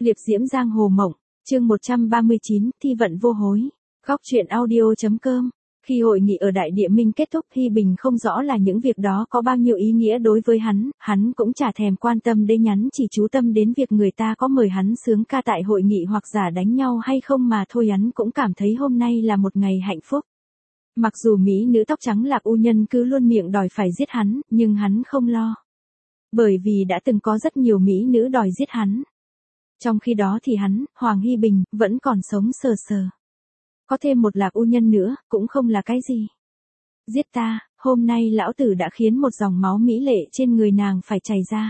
Liệp diễm giang hồ mộng, chương 139, thi vận vô hối. Góc truyện audio.com. Khi hội nghị ở Đại Địa Minh kết thúc, Hi Bình không rõ là những việc đó có bao nhiêu ý nghĩa đối với hắn cũng chả thèm quan tâm đến nhắn, chỉ chú tâm đến việc người ta có mời hắn sướng ca tại hội nghị hoặc giả đánh nhau hay không mà thôi. Hắn cũng cảm thấy hôm nay là một ngày hạnh phúc. Mặc dù mỹ nữ tóc trắng Lạc U Nhân cứ luôn miệng đòi phải giết hắn, nhưng hắn không lo. Bởi vì đã từng có rất nhiều mỹ nữ đòi giết hắn. Trong khi đó thì hắn, Hoàng Hi Bình, vẫn còn sống sờ sờ. Có thêm một Lạc U Nhân nữa, cũng không là cái gì. Giết ta, hôm nay lão tử đã khiến một dòng máu mỹ lệ trên người nàng phải chảy ra.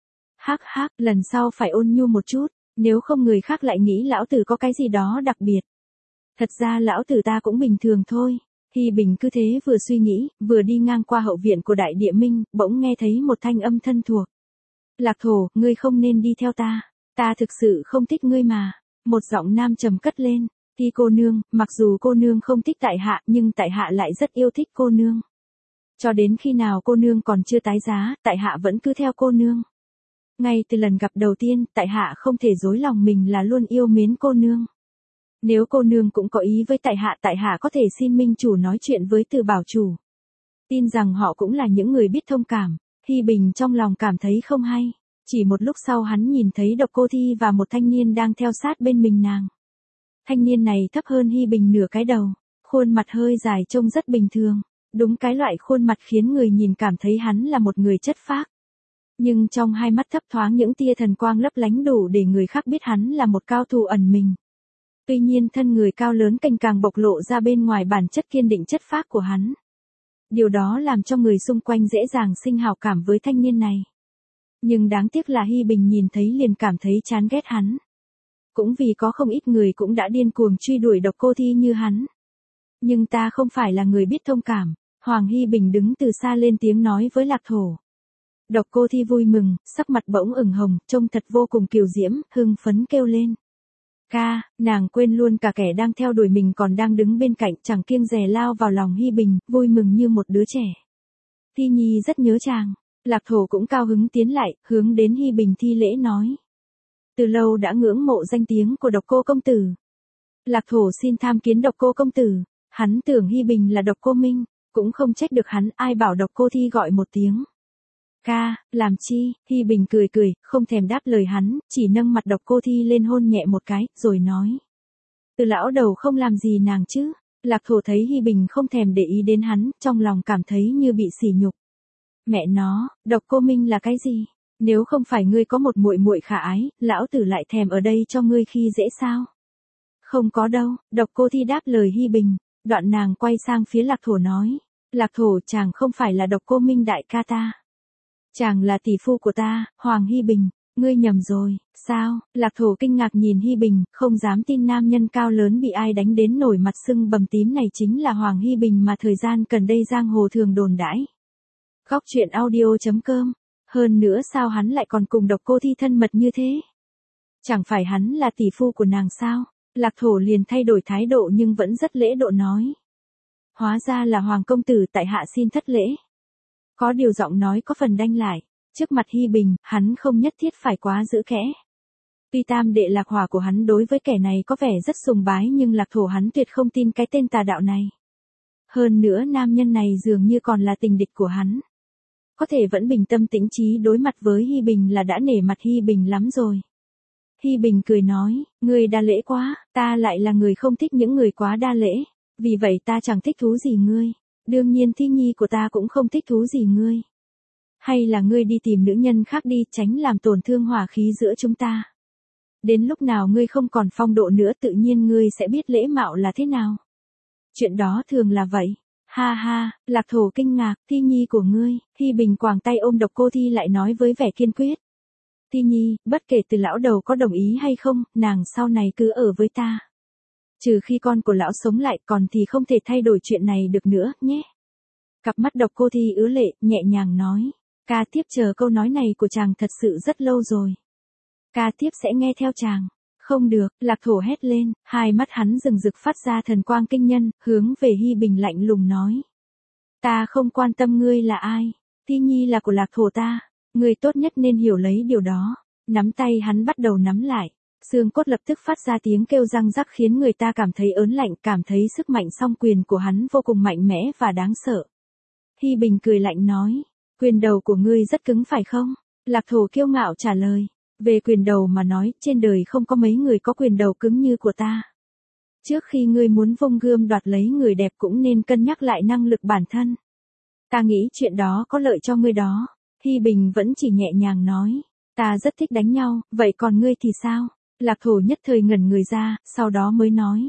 Hắc hắc, lần sau phải ôn nhu một chút, nếu không người khác lại nghĩ lão tử có cái gì đó đặc biệt. Thật ra lão tử ta cũng bình thường thôi. Hi Bình cứ thế vừa suy nghĩ, vừa đi ngang qua hậu viện của Đại Địa Minh, bỗng nghe thấy một thanh âm thân thuộc. Lạc Thổ, ngươi không nên đi theo ta. Ta thực sự không thích ngươi mà. Một giọng nam trầm cất lên. Thi cô nương, mặc dù cô nương không thích tại hạ, nhưng tại hạ lại rất yêu thích cô nương. Cho đến khi nào cô nương còn chưa tái giá, tại hạ vẫn cứ theo cô nương. Ngay từ lần gặp đầu tiên, tại hạ không thể dối lòng mình là luôn yêu mến cô nương. Nếu cô nương cũng có ý với tại hạ có thể xin minh chủ nói chuyện với Từ Bảo chủ. Tin rằng họ cũng là những người biết thông cảm. Hi Bình trong lòng cảm thấy không hay. Chỉ một lúc sau hắn nhìn thấy Độc Cô Thi và một thanh niên đang theo sát bên mình nàng. Thanh niên này thấp hơn Hi Bình nửa cái đầu, khuôn mặt hơi dài trông rất bình thường, đúng cái loại khuôn mặt khiến người nhìn cảm thấy hắn là một người chất phác. Nhưng trong hai mắt thấp thoáng những tia thần quang lấp lánh đủ để người khác biết hắn là một cao thủ ẩn mình. Tuy nhiên thân người cao lớn cành càng bộc lộ ra bên ngoài bản chất kiên định chất phác của hắn. Điều đó làm cho người xung quanh dễ dàng sinh hảo cảm với thanh niên này. Nhưng đáng tiếc là Hi Bình nhìn thấy liền cảm thấy chán ghét hắn. Cũng vì có không ít người cũng đã điên cuồng truy đuổi Độc Cô Thi như hắn. Nhưng ta không phải là người biết thông cảm. Hoàng Hi Bình đứng từ xa lên tiếng nói với Lạc Thổ. Độc Cô Thi vui mừng, sắc mặt bỗng ửng hồng, trông thật vô cùng kiều diễm, hưng phấn kêu lên. Ca, nàng quên luôn cả kẻ đang theo đuổi mình còn đang đứng bên cạnh, chẳng kiêng dè lao vào lòng Hi Bình, vui mừng như một đứa trẻ. Thi Nhi rất nhớ chàng. Lạc Thổ cũng cao hứng tiến lại, hướng đến Hi Bình thi lễ nói. Từ lâu đã ngưỡng mộ danh tiếng của Độc Cô công tử. Lạc Thổ xin tham kiến Độc Cô công tử. Hắn tưởng Hi Bình là Độc Cô Minh, cũng không trách được hắn, ai bảo Độc Cô Thi gọi một tiếng. Ca, làm chi? Hi Bình cười cười, không thèm đáp lời hắn, chỉ nâng mặt Độc Cô Thi lên hôn nhẹ một cái, rồi nói. Từ lão đầu không làm gì nàng chứ? Lạc Thổ thấy Hi Bình không thèm để ý đến hắn, trong lòng cảm thấy như bị sỉ nhục. Mẹ nó, Độc Cô Minh là cái gì? Nếu không phải ngươi có một muội muội khả ái, lão tử lại thèm ở đây cho ngươi khi dễ sao? Không có đâu, Độc Cô Thi đáp lời Hi Bình, đoạn nàng quay sang phía Lạc Thổ nói. Lạc Thổ, chàng không phải là Độc Cô Minh đại ca ta. Chàng là tỷ phu của ta, Hoàng Hi Bình, ngươi nhầm rồi, sao? Lạc Thổ kinh ngạc nhìn Hi Bình, không dám tin nam nhân cao lớn bị ai đánh đến nổi mặt sưng bầm tím này chính là Hoàng Hi Bình mà thời gian gần đây giang hồ thường đồn đãi. Góc truyện audio.com. Hơn nữa sao hắn lại còn cùng Độc Cô Thi thân mật như thế? Chẳng phải hắn là tỷ phu của nàng sao? Lạc Thổ liền thay đổi thái độ nhưng vẫn rất lễ độ nói. Hóa ra là Hoàng công tử, tại hạ xin thất lễ. Có điều giọng nói có phần đanh lại. Trước mặt Hi Bình, hắn không nhất thiết phải quá giữ kẽ. Tuy tam đệ Lạc Hỏa của hắn đối với kẻ này có vẻ rất sùng bái nhưng Lạc Thổ hắn tuyệt không tin cái tên tà đạo này. Hơn nữa nam nhân này dường như còn là tình địch của hắn. Có thể vẫn bình tâm tĩnh trí đối mặt với Hi Bình là đã nể mặt Hi Bình lắm rồi. Hi Bình cười nói, ngươi đa lễ quá, ta lại là người không thích những người quá đa lễ, vì vậy ta chẳng thích thú gì ngươi, đương nhiên Thi Nhi của ta cũng không thích thú gì ngươi. Hay là ngươi đi tìm nữ nhân khác đi, tránh làm tổn thương hòa khí giữa chúng ta. Đến lúc nào ngươi không còn phong độ nữa tự nhiên ngươi sẽ biết lễ mạo là thế nào. Chuyện đó thường là vậy. Ha ha, Lạc Thổ kinh ngạc, Thi Nhi của ngươi. Hi Bình quàng tay ôm Độc Cô Thi lại nói với vẻ kiên quyết. Thi Nhi, bất kể từ lão đầu có đồng ý hay không, nàng sau này cứ ở với ta. Trừ khi con của lão sống lại, còn thì không thể thay đổi chuyện này được nữa, nhé. Cặp mắt Độc Cô Thi ứa lệ, nhẹ nhàng nói. Ca tiếp chờ câu nói này của chàng thật sự rất lâu rồi. Ca tiếp sẽ nghe theo chàng. Không được, Lạc Thổ hét lên, hai mắt hắn rừng rực phát ra thần quang kinh nhân, hướng về Hi Bình lạnh lùng nói. Ta không quan tâm ngươi là ai, Thi Nhi là của Lạc Thổ ta, ngươi tốt nhất nên hiểu lấy điều đó. Nắm tay hắn bắt đầu nắm lại, Xương cốt lập tức phát ra tiếng kêu răng rắc khiến người ta cảm thấy ớn lạnh, cảm thấy sức mạnh song quyền của hắn vô cùng mạnh mẽ và đáng sợ. Hi Bình cười lạnh nói, quyền đầu của ngươi rất cứng phải không? Lạc Thổ kiêu ngạo trả lời, về quyền đầu mà nói, trên đời không có mấy người có quyền đầu cứng như của ta. Trước khi ngươi muốn vung gươm đoạt lấy người đẹp cũng nên cân nhắc lại năng lực bản thân. Ta nghĩ chuyện đó có lợi cho ngươi đó. Hi Bình vẫn chỉ nhẹ nhàng nói, ta rất thích đánh nhau, vậy còn ngươi thì sao? Lạc Thổ nhất thời ngẩn người ra, sau đó mới nói.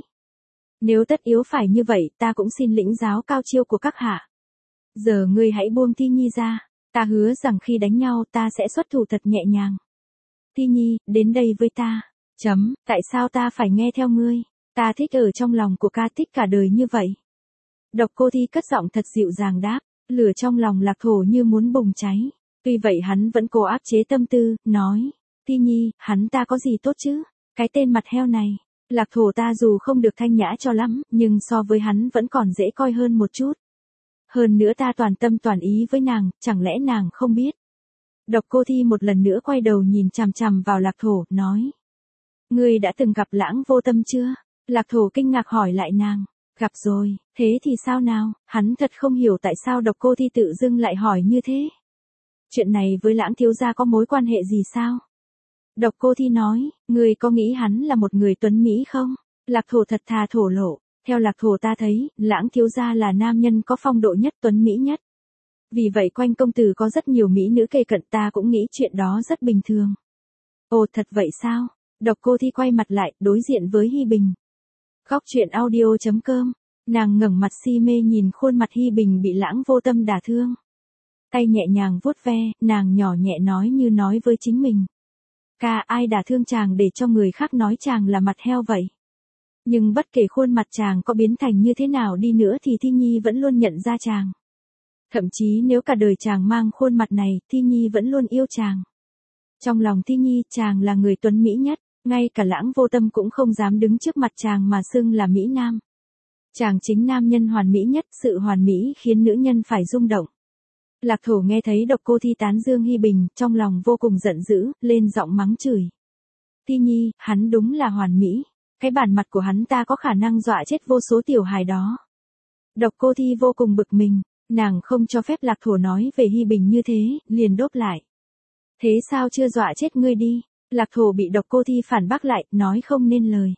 Nếu tất yếu phải như vậy, ta cũng xin lĩnh giáo cao chiêu của các hạ. Giờ ngươi hãy buông Thi Nhi ra, ta hứa rằng khi đánh nhau ta sẽ xuất thủ thật nhẹ nhàng. Thi Nhi, đến đây với ta. Tại sao ta phải nghe theo ngươi? Ta thích ở trong lòng của ca, thích cả đời như vậy. Độc Cô Thi cất giọng thật dịu dàng đáp, lửa trong lòng Lạc Thổ như muốn bùng cháy. Tuy vậy hắn vẫn cố áp chế tâm tư, nói, Thi Nhi, hắn ta có gì tốt chứ? Cái tên mặt heo này, Lạc Thổ ta dù không được thanh nhã cho lắm, nhưng so với hắn vẫn còn dễ coi hơn một chút. Hơn nữa ta toàn tâm toàn ý với nàng, chẳng lẽ nàng không biết? Độc Cô Thi một lần nữa quay đầu nhìn chằm chằm vào Lạc Thổ, nói. Ngươi đã từng gặp Lãng Vô Tâm chưa? Lạc Thổ kinh ngạc hỏi lại nàng. Gặp rồi, thế thì sao nào? Hắn thật không hiểu tại sao Độc Cô Thi tự dưng lại hỏi như thế. Chuyện này với Lãng thiếu gia có mối quan hệ gì sao? Độc Cô Thi nói, ngươi có nghĩ hắn là một người tuấn mỹ không? Lạc Thổ thật thà thổ lộ, theo Lạc Thổ ta thấy, Lãng thiếu gia là nam nhân có phong độ nhất, tuấn mỹ nhất. Vì vậy quanh công tử có rất nhiều mỹ nữ kề cận, ta cũng nghĩ chuyện đó rất bình thường. Ồ, thật vậy sao? Độc Cô Thi quay mặt lại, đối diện với Hi Bình. Góc truyện audio.com, nàng ngẩng mặt si mê nhìn khuôn mặt Hi Bình bị Lãng Vô Tâm đả thương. Tay nhẹ nhàng vuốt ve, nàng nhỏ nhẹ nói như nói với chính mình. Ca, ai đả thương chàng để cho người khác nói chàng là mặt heo vậy? Nhưng bất kể khuôn mặt chàng có biến thành như thế nào đi nữa thì Thi Nhi vẫn luôn nhận ra chàng. Thậm chí nếu cả đời chàng mang khuôn mặt này, Thi Nhi vẫn luôn yêu chàng. Trong lòng Thi Nhi, chàng là người tuấn mỹ nhất, ngay cả Lãng Vô Tâm cũng không dám đứng trước mặt chàng mà xưng là mỹ nam. Chàng chính nam nhân hoàn mỹ nhất, sự hoàn mỹ khiến nữ nhân phải rung động. Lạc Thổ nghe thấy Độc Cô Thi tán dương Hi Bình, trong lòng vô cùng giận dữ, lên giọng mắng chửi. Thi Nhi, hắn đúng là hoàn mỹ, cái bản mặt của hắn ta có khả năng dọa chết vô số tiểu hài đó. Độc Cô Thi vô cùng bực mình, nàng không cho phép Lạc Thổ nói về Hi Bình như thế, liền đốp lại. Thế sao chưa dọa chết ngươi đi? Lạc Thổ bị Độc Cô Thi phản bác lại, nói không nên lời.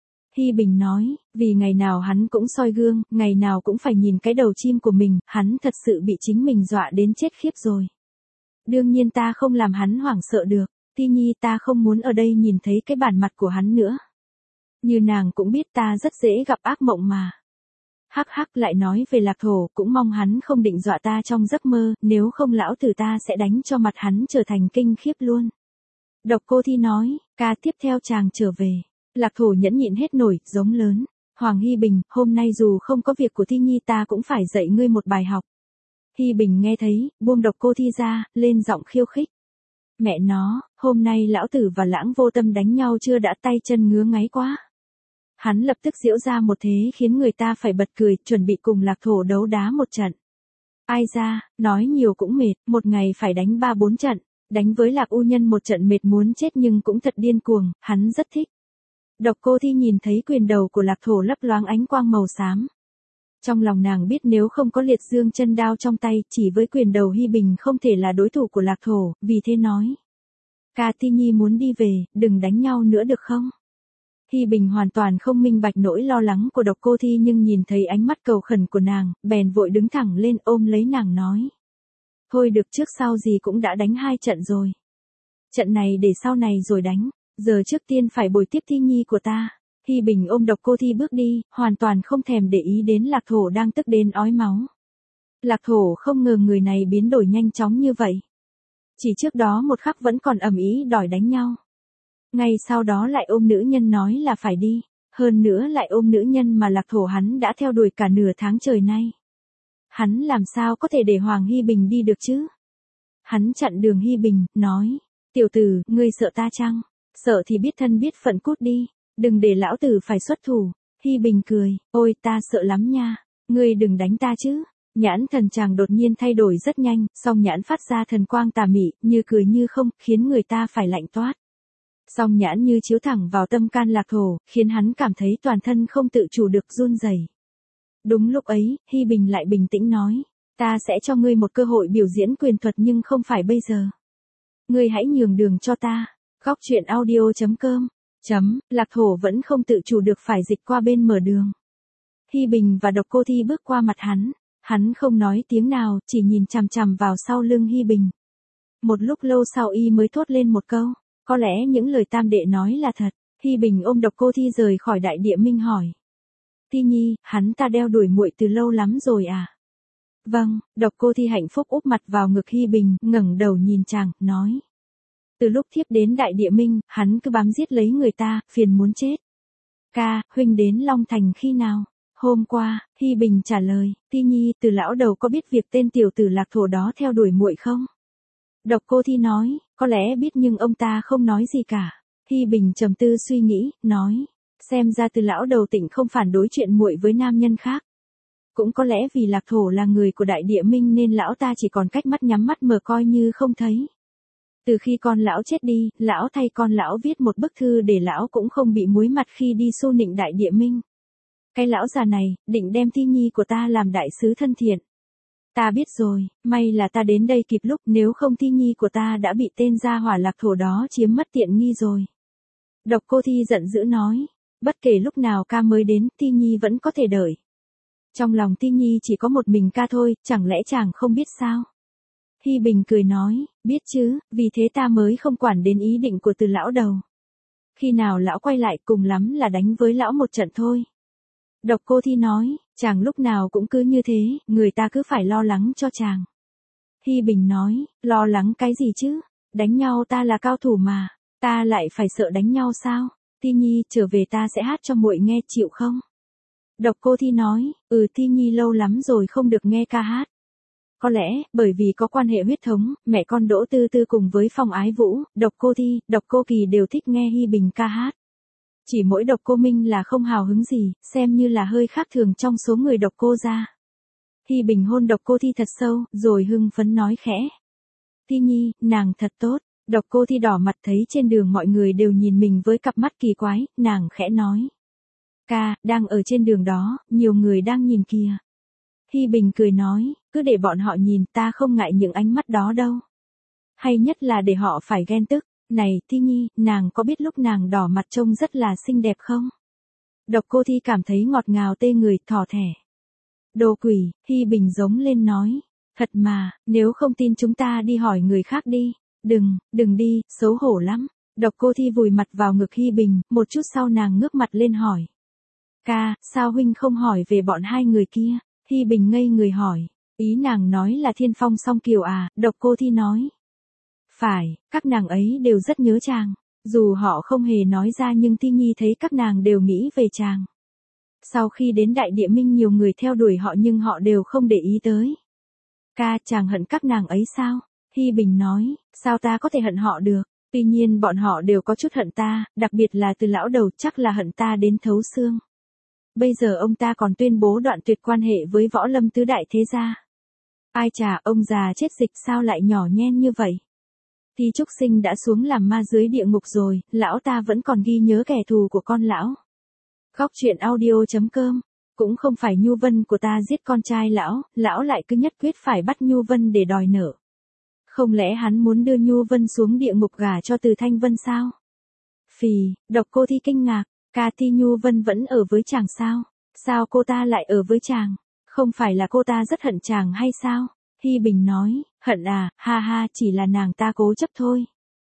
Hi Bình nói, vì ngày nào hắn cũng soi gương, ngày nào cũng phải nhìn cái đầu chim của mình, hắn thật sự bị chính mình dọa đến chết khiếp rồi. Đương nhiên ta không làm hắn hoảng sợ được, Thi Nhi, ta không muốn ở đây nhìn thấy cái bản mặt của hắn nữa. Như nàng cũng biết ta rất dễ gặp ác mộng mà. Hắc hắc, lại nói về Lạc Thổ, cũng mong hắn không định dọa ta trong giấc mơ, nếu không lão tử ta sẽ đánh cho mặt hắn trở thành kinh khiếp luôn. Độc Cô Thi nói, ca tiếp theo chàng trở về. Lạc Thổ nhẫn nhịn hết nổi, giống lớn. Hoàng Hi Bình, hôm nay dù không có việc của Thi Nhi ta cũng phải dạy ngươi một bài học. Hi Bình nghe thấy, buông Độc Cô Thi ra, lên giọng khiêu khích. Mẹ nó, hôm nay lão tử và Lãng Vô Tâm đánh nhau chưa đã tay chân ngứa ngáy quá. Hắn lập tức giễu ra một thế khiến người ta phải bật cười, chuẩn bị cùng Lạc Thổ đấu đá một trận. Ai ra, nói nhiều cũng mệt, một ngày phải đánh 3-4 trận. Đánh với Lạc U Nhân một trận mệt muốn chết nhưng cũng thật điên cuồng, hắn rất thích. Độc Cô Thi nhìn thấy quyền đầu của Lạc Thổ lấp loáng ánh quang màu xám. Trong lòng nàng biết nếu không có liệt dương chân đao trong tay, chỉ với quyền đầu Hi Bình không thể là đối thủ của Lạc Thổ, vì thế nói. Ca, Thi Nhi muốn đi về, đừng đánh nhau nữa được không? Hi Bình hoàn toàn không minh bạch nỗi lo lắng của Độc Cô Thi nhưng nhìn thấy ánh mắt cầu khẩn của nàng, bèn vội đứng thẳng lên ôm lấy nàng nói. Thôi được, trước sau gì cũng đã đánh 2 trận rồi. Trận này để sau này rồi đánh, giờ trước tiên phải bồi tiếp Thi Nhi của ta. Hi Bình ôm Độc Cô Thi bước đi, hoàn toàn không thèm để ý đến Lạc Thổ đang tức đến ói máu. Lạc Thổ không ngờ người này biến đổi nhanh chóng như vậy. Chỉ trước đó một khắc vẫn còn ầm ĩ đòi đánh nhau. Ngay sau đó lại ôm nữ nhân nói là phải đi, hơn nữa lại ôm nữ nhân mà Lạc Thổ hắn đã theo đuổi cả nửa tháng trời nay. Hắn làm sao có thể để Hoàng Hi Bình đi được chứ? Hắn chặn đường Hi Bình, nói, tiểu tử, ngươi sợ ta chăng? Sợ thì biết thân biết phận cút đi, đừng để lão tử phải xuất thủ. Hi Bình cười, ôi ta sợ lắm nha, ngươi đừng đánh ta chứ. Nhãn thần chàng đột nhiên thay đổi rất nhanh, song nhãn phát ra thần quang tà mị, như cười như không, khiến người ta phải lạnh toát. Song nhãn như chiếu thẳng vào tâm can Lạc Thổ, khiến hắn cảm thấy toàn thân không tự chủ được run rẩy. Đúng lúc ấy, Hi Bình lại bình tĩnh nói, ta sẽ cho ngươi một cơ hội biểu diễn quyền thuật nhưng không phải bây giờ. Ngươi hãy nhường đường cho ta. Góc truyện audio.com. Lạc Thổ vẫn không tự chủ được phải dịch qua bên mở đường. Hi Bình và Độc Cô Thi bước qua mặt hắn không nói tiếng nào, chỉ nhìn chằm chằm vào sau lưng Hi Bình. Một lúc lâu sau y mới thốt lên một câu, có lẽ những lời tam đệ nói là thật. Hi Bình ôm Độc Cô Thi rời khỏi đại địa minh hỏi. Thi Nhi, hắn ta đeo đuổi muội từ lâu lắm rồi à? Vâng, Độc Cô Thi hạnh phúc úp mặt vào ngực Hi Bình, ngẩng đầu nhìn chàng, nói. Từ lúc thiếp đến đại địa minh, hắn cứ bám giết lấy người ta, phiền muốn chết. Ca, huynh đến Long Thành khi nào? Hôm qua, Hi Bình trả lời, Thi Nhi, từ lão đầu có biết việc tên tiểu tử Lạc Thổ đó theo đuổi muội không? Độc Cô Thi nói, có lẽ biết nhưng ông ta không nói gì cả. Hi Bình trầm tư suy nghĩ, nói, xem ra từ lão đầu Tịnh không phản đối chuyện muội với nam nhân khác. Cũng có lẽ vì Lạc Thổ là người của đại địa minh nên lão ta chỉ còn cách mắt nhắm mắt mở coi như không thấy. Từ khi con lão chết đi, lão thay con lão viết một bức thư để lão cũng không bị muối mặt khi đi xu nịnh đại địa minh. Cái lão già này, định đem Thi Nhi của ta làm đại sứ thân thiện. Ta biết rồi, may là ta đến đây kịp lúc, nếu không Thi Nhi của ta đã bị tên gia hỏa Lạc Thổ đó chiếm mất tiện nghi rồi. Độc Cô Thi giận dữ nói, bất kể lúc nào ca mới đến, Thi Nhi vẫn có thể đợi. Trong lòng Thi Nhi chỉ có một mình ca thôi, chẳng lẽ chàng không biết sao? Hi Bình cười nói, biết chứ, vì thế ta mới không quản đến ý định của từ lão đầu. Khi nào lão quay lại cùng lắm là đánh với lão một trận thôi. Độc Cô Thi nói, chàng lúc nào cũng cứ như thế, người ta cứ phải lo lắng cho chàng. Hi Bình nói, lo lắng cái gì chứ, đánh nhau ta là cao thủ mà, ta lại phải sợ đánh nhau sao? Thi Nhi, trở về ta sẽ hát cho muội nghe, chịu không? Độc Cô Thi nói, Thi Nhi lâu lắm rồi không được nghe ca hát. Có lẽ, bởi vì có quan hệ huyết thống, mẹ con Đỗ Tư Tư cùng với Phong Ái Vũ, Độc Cô Thi, Độc Cô Kỳ đều thích nghe Hi Bình ca hát. Chỉ mỗi Độc Cô Minh là không hào hứng gì, xem như là hơi khác thường trong số người Độc Cô gia. Hi Bình hôn Độc Cô Thi thật sâu, rồi hưng phấn nói khẽ. Thi Nhi, nàng thật tốt. Độc Cô Thi đỏ mặt thấy trên đường mọi người đều nhìn mình với cặp mắt kỳ quái, nàng khẽ nói. Ca, đang ở trên đường đó, nhiều người đang nhìn kìa. Hi Bình cười nói, cứ để bọn họ nhìn, ta không ngại những ánh mắt đó đâu. Hay nhất là để họ phải ghen tức. Này, Thi Nhi, nàng có biết lúc nàng đỏ mặt trông rất là xinh đẹp không? Độc Cô Thi cảm thấy ngọt ngào tê người, thỏ thẻ. Đồ quỷ, Hi Bình giống lên nói. Thật mà, nếu không tin chúng ta đi hỏi người khác đi. Đừng đi, xấu hổ lắm. Độc Cô Thi vùi mặt vào ngực Hi Bình, một chút sau nàng ngước mặt lên hỏi. Ca, sao huynh không hỏi về bọn hai người kia? Hi Bình ngây người hỏi. Ý nàng nói là Thiên Phong Song Kiều à? Độc Cô Thi nói. Phải, các nàng ấy đều rất nhớ chàng. Dù họ không hề nói ra nhưng Thi Nhi thấy các nàng đều nghĩ về chàng. Sau khi đến đại địa minh nhiều người theo đuổi họ nhưng họ đều không để ý tới. Ca, chàng hận các nàng ấy sao? Hi Bình nói, sao ta có thể hận họ được? Tuy nhiên bọn họ đều có chút hận ta, đặc biệt là từ lão đầu, chắc là hận ta đến thấu xương. Bây giờ ông ta còn tuyên bố đoạn tuyệt quan hệ với Võ Lâm tứ đại thế gia. Ai chà, ông già chết dịch sao lại nhỏ nhen như vậy? Thi Trúc Sinh đã xuống làm ma dưới địa ngục rồi, lão ta vẫn còn ghi nhớ kẻ thù của con lão. Góc truyện audio.com. Cũng không phải Nhu Vân của ta giết con trai lão lại cứ nhất quyết phải bắt Nhu Vân để đòi nợ. Không lẽ hắn muốn đưa Nhu Vân xuống địa ngục gả cho Từ Thanh Vân sao? Phì, Độc Cô Thi kinh ngạc, ca Thi Nhu Vân vẫn ở với chàng sao? Sao cô ta lại ở với chàng? Không phải là cô ta rất hận chàng hay sao? Hi Bình nói, hận à, ha ha, chỉ là nàng ta cố chấp thôi.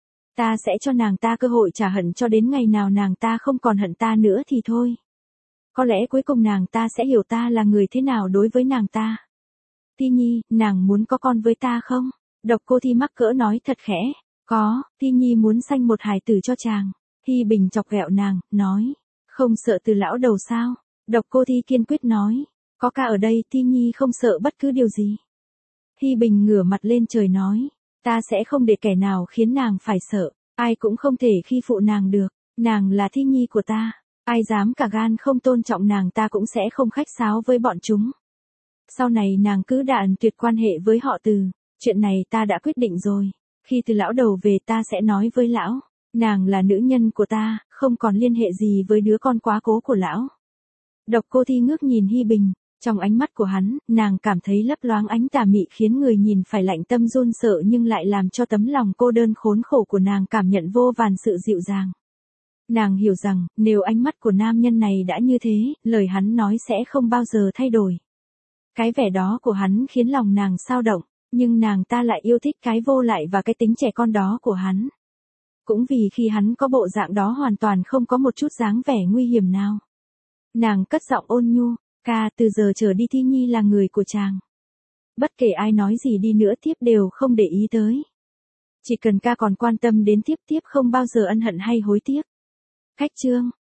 Ta sẽ cho nàng ta cơ hội trả hận cho đến ngày nào nàng ta không còn hận ta nữa thì thôi. Có lẽ cuối cùng nàng ta sẽ hiểu ta là người thế nào đối với nàng ta. Thi Nhi, nàng muốn có con với ta không? Độc Cô Thi mắc cỡ nói thật khẽ. Có, Thi Nhi muốn sanh một hài tử cho chàng. Hi Bình chọc ghẹo nàng, nói. Không sợ từ lão đầu sao? Độc Cô Thi kiên quyết nói. Có ca ở đây, Thi Nhi không sợ bất cứ điều gì. Hi Bình ngửa mặt lên trời nói. Ta sẽ không để kẻ nào khiến nàng phải sợ. Ai cũng không thể khi phụ nàng được. Nàng là Thi Nhi của ta. Ai dám cả gan không tôn trọng nàng ta cũng sẽ không khách sáo với bọn chúng. Sau này nàng cứ đạn tuyệt quan hệ với họ Từ. Chuyện này ta đã quyết định rồi. Khi Từ lão đầu về ta sẽ nói với lão. Nàng là nữ nhân của ta, không còn liên hệ gì với đứa con quá cố của lão. Độc Cô Thi ngước nhìn Hi Bình, trong ánh mắt của hắn, nàng cảm thấy lấp loáng ánh tà mị khiến người nhìn phải lạnh tâm run sợ nhưng lại làm cho tấm lòng cô đơn khốn khổ của nàng cảm nhận vô vàn sự dịu dàng. Nàng hiểu rằng, nếu ánh mắt của nam nhân này đã như thế, lời hắn nói sẽ không bao giờ thay đổi. Cái vẻ đó của hắn khiến lòng nàng xao động, nhưng nàng ta lại yêu thích cái vô lại và cái tính trẻ con đó của hắn. Cũng vì khi hắn có bộ dạng đó hoàn toàn không có một chút dáng vẻ nguy hiểm nào. Nàng cất giọng ôn nhu, ca từ giờ trở đi Thi Nhi là người của chàng. Bất kể ai nói gì đi nữa tiếp đều không để ý tới. Chỉ cần ca còn quan tâm đến tiếp không bao giờ ân hận hay hối tiếc. Khách trương,